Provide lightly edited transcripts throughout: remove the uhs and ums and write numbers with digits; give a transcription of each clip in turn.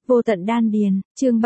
Vô tận đan điền, chương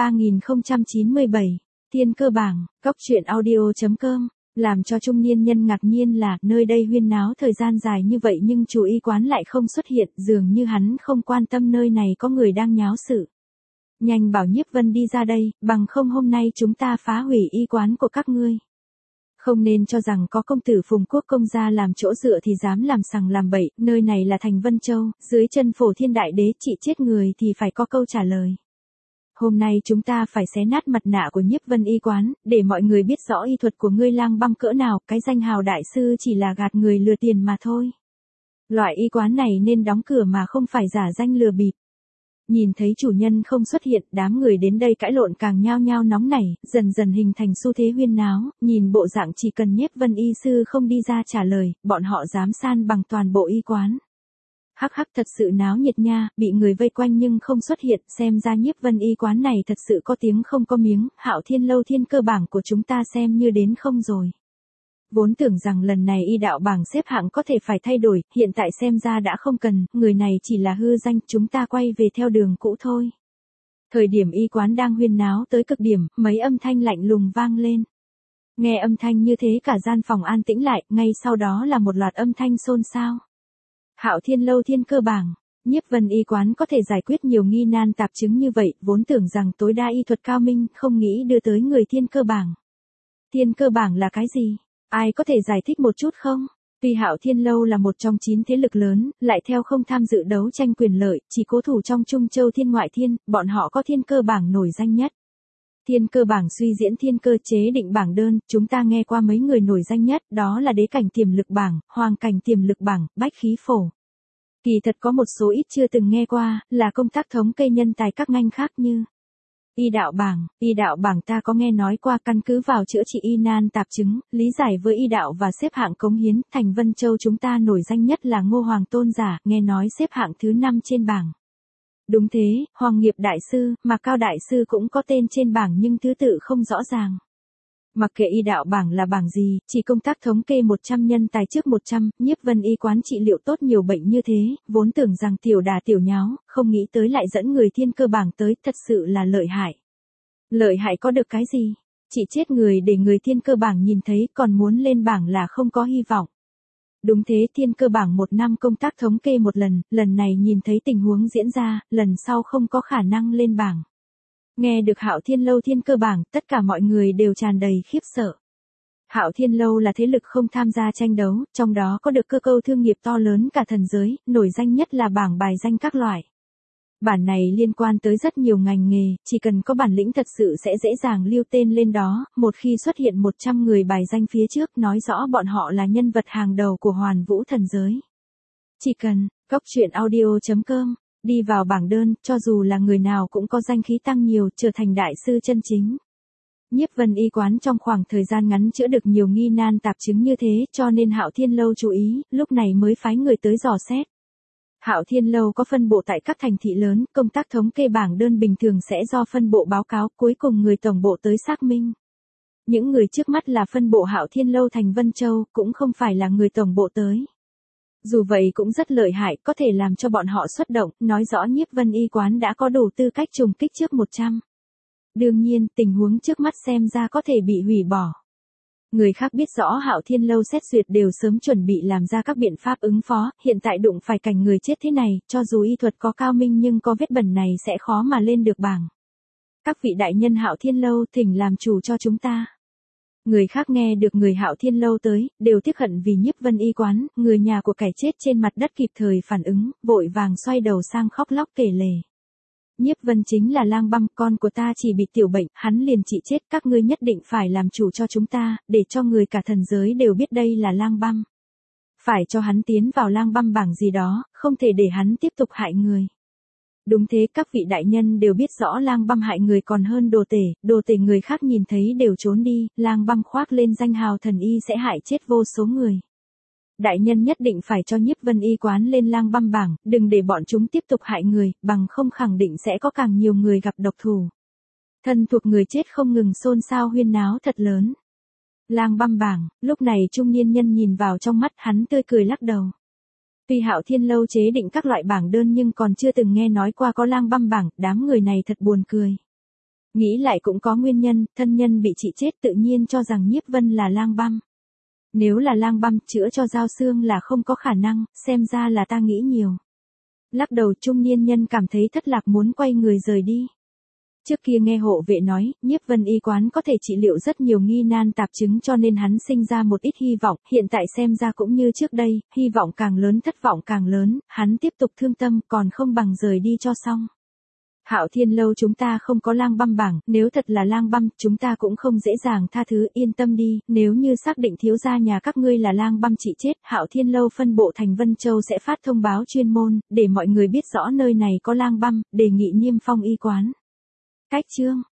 3097, Thiên cơ bảng, Cóc truyện audio.com. Làm cho trung niên nhân ngạc nhiên là nơi đây huyên náo thời gian dài như vậy nhưng chủ y quán lại không xuất hiện, dường như hắn không quan tâm nơi này có người đang nháo sự. Nhanh bảo Nhiếp Vân đi ra đây, bằng không hôm nay chúng ta phá hủy y quán của các ngươi. Không nên cho rằng có công tử Phùng Quốc công gia làm chỗ dựa thì dám làm sằng làm bậy, nơi này là thành Vân Châu, dưới chân Phổ Thiên Đại Đế trị chết người thì phải có câu trả lời. Hôm nay chúng ta phải xé nát mặt nạ của Nhiếp Vân y quán, để mọi người biết rõ y thuật của ngươi lang băm cỡ nào, cái danh hào đại sư chỉ là gạt người lừa tiền mà thôi. Loại y quán này nên đóng cửa mà không phải giả danh lừa bịp. Nhìn thấy chủ nhân không xuất hiện, đám người đến đây cãi lộn càng nhao nhao nóng nảy, dần dần hình thành xu thế huyên náo, nhìn bộ dạng chỉ cần Nhiếp Vân y sư không đi ra trả lời, bọn họ dám san bằng toàn bộ y quán. Hắc hắc, thật sự náo nhiệt nha, bị người vây quanh nhưng không xuất hiện, xem ra Nhiếp Vân y quán này thật sự có tiếng không có miếng, Hạo Thiên lâu thiên cơ bảng của chúng ta xem như đến không rồi. Vốn tưởng rằng lần này y đạo bảng xếp hạng có thể phải thay đổi, hiện tại xem ra đã không cần, người này chỉ là hư danh, chúng ta quay về theo đường cũ thôi. Thời điểm y quán đang huyên náo tới cực điểm, mấy âm thanh lạnh lùng vang lên. Nghe âm thanh như thế cả gian phòng an tĩnh lại, ngay sau đó là một loạt âm thanh xôn xao. Hạo Thiên lâu thiên cơ bảng, Nhiếp Vân y quán có thể giải quyết nhiều nghi nan tạp chứng như vậy, vốn tưởng rằng tối đa y thuật cao minh, không nghĩ đưa tới người thiên cơ bảng. Thiên cơ bảng là cái gì? Ai có thể giải thích một chút không? Tuy Hạo Thiên lâu là một trong 9 thế lực lớn, lại theo không tham dự đấu tranh quyền lợi, chỉ cố thủ trong Trung Châu Thiên Ngoại Thiên, bọn họ có thiên cơ bảng nổi danh nhất. Thiên cơ bảng suy diễn thiên cơ chế định bảng đơn, chúng ta nghe qua mấy người nổi danh nhất, đó là đế cảnh tiềm lực bảng, hoàng cảnh tiềm lực bảng, bách khí phổ. Kỳ thật có một số ít chưa từng nghe qua, là công tác thống kê nhân tài các ngành khác như y đạo bảng ta có nghe nói qua, căn cứ vào chữa trị y nan tạp chứng, lý giải với y đạo và xếp hạng cống hiến, thành Vân Châu chúng ta nổi danh nhất là Ngô Hoàng Tôn giả, nghe nói xếp hạng thứ 5 trên bảng. Đúng thế, Hoàng Nghiệp Đại Sư, mà Cao Đại Sư cũng có tên trên bảng nhưng thứ tự không rõ ràng. Mặc kệ y đạo bảng là bảng gì, chỉ công tác thống kê 100 nhân tài trước 100, Nhiếp Vân y quán trị liệu tốt nhiều bệnh như thế, vốn tưởng rằng tiểu đà tiểu nháo, không nghĩ tới lại dẫn người thiên cơ bảng tới, thật sự là lợi hại. Lợi hại có được cái gì? Chỉ chết người để người thiên cơ bảng nhìn thấy, còn muốn lên bảng là không có hy vọng. Đúng thế, thiên cơ bảng một năm công tác thống kê một lần này nhìn thấy tình huống diễn ra, lần sau không có khả năng lên bảng. Nghe được Hạo Thiên lâu thiên cơ bảng, tất cả mọi người đều tràn đầy khiếp sợ. Hạo Thiên lâu là thế lực không tham gia tranh đấu, trong đó có được cơ cấu thương nghiệp to lớn cả thần giới, nổi danh nhất là bảng bài danh các loại. Bản này liên quan tới rất nhiều ngành nghề, chỉ cần có bản lĩnh thật sự sẽ dễ dàng lưu tên lên đó, một khi xuất hiện 100 người bài danh phía trước nói rõ bọn họ là nhân vật hàng đầu của hoàn vũ thần giới. Chỉ cần, Cóc truyện audio.com, đi vào bảng đơn, cho dù là người nào cũng có danh khí tăng nhiều, trở thành đại sư chân chính. Nhiếp Vân y quán trong khoảng thời gian ngắn chữa được nhiều nghi nan tạp chứng như thế, cho nên Hạo Thiên lâu chú ý, lúc này mới phái người tới dò xét. Hạo Thiên lâu có phân bộ tại các thành thị lớn, công tác thống kê bảng đơn bình thường sẽ do phân bộ báo cáo, cuối cùng người tổng bộ tới xác minh. Những người trước mắt là phân bộ Hạo Thiên lâu thành Vân Châu, cũng không phải là người tổng bộ tới. Dù vậy cũng rất lợi hại, có thể làm cho bọn họ xuất động, nói rõ Nhiếp Vân y quán đã có đủ tư cách trùng kích trước 100. Đương nhiên, tình huống trước mắt xem ra có thể bị hủy bỏ. Người khác biết rõ Hạo Thiên lâu xét duyệt đều sớm chuẩn bị làm ra các biện pháp ứng phó, hiện tại đụng phải cảnh người chết thế này, cho dù y thuật có cao minh nhưng có vết bẩn này sẽ khó mà lên được bảng. Các vị đại nhân Hạo Thiên lâu thỉnh làm chủ cho chúng ta. Người khác nghe được người Hạo Thiên lâu tới, đều tiếc hận vì Nhiếp Vân y quán, người nhà của kẻ chết trên mặt đất kịp thời phản ứng, vội vàng xoay đầu sang khóc lóc kể lể. Nhiếp Vân chính là lang băm, con của ta chỉ bị tiểu bệnh, hắn liền trị chết, các ngươi nhất định phải làm chủ cho chúng ta, để cho người cả thần giới đều biết đây là lang băm. Phải cho hắn tiến vào lang băm bảng gì đó, không thể để hắn tiếp tục hại người. Đúng thế, các vị đại nhân đều biết rõ lang băm hại người còn hơn đồ tể người khác nhìn thấy đều trốn đi, lang băm khoác lên danh hào thần y sẽ hại chết vô số người. Đại nhân nhất định phải cho Nhiếp Vân y quán lên lang băm bảng, đừng để bọn chúng tiếp tục hại người, bằng không khẳng định sẽ có càng nhiều người gặp độc thủ. Thân thuộc người chết không ngừng xôn xao huyên náo thật lớn. Lang băm bảng, lúc này trung niên nhân nhìn vào trong mắt hắn tươi cười lắc đầu. Tuy Hạo Thiên Lâu chế định các loại bảng đơn nhưng còn chưa từng nghe nói qua có lang băm bảng, đám người này thật buồn cười. Nghĩ lại cũng có nguyên nhân, thân nhân bị chị chết tự nhiên cho rằng Nhiếp Vân là lang băm. Nếu là lang băm, chữa cho Giao Xương là không có khả năng, xem ra là ta nghĩ nhiều. Lắc đầu, trung niên nhân cảm thấy thất lạc muốn quay người rời đi. Trước kia nghe hộ vệ nói, Nhiếp Vân y quán có thể trị liệu rất nhiều nghi nan tạp chứng cho nên hắn sinh ra một ít hy vọng, hiện tại xem ra cũng như trước đây, hy vọng càng lớn thất vọng càng lớn, hắn tiếp tục thương tâm còn không bằng rời đi cho xong. Hạo Thiên Lâu chúng ta không có lang băm bảng, nếu thật là lang băm, chúng ta cũng không dễ dàng tha thứ, yên tâm đi, nếu như xác định thiếu gia nhà các ngươi là lang băm chị chết, Hạo Thiên Lâu phân bộ thành Vân Châu sẽ phát thông báo chuyên môn, để mọi người biết rõ nơi này có lang băm, đề nghị niêm phong y quán. Cách chương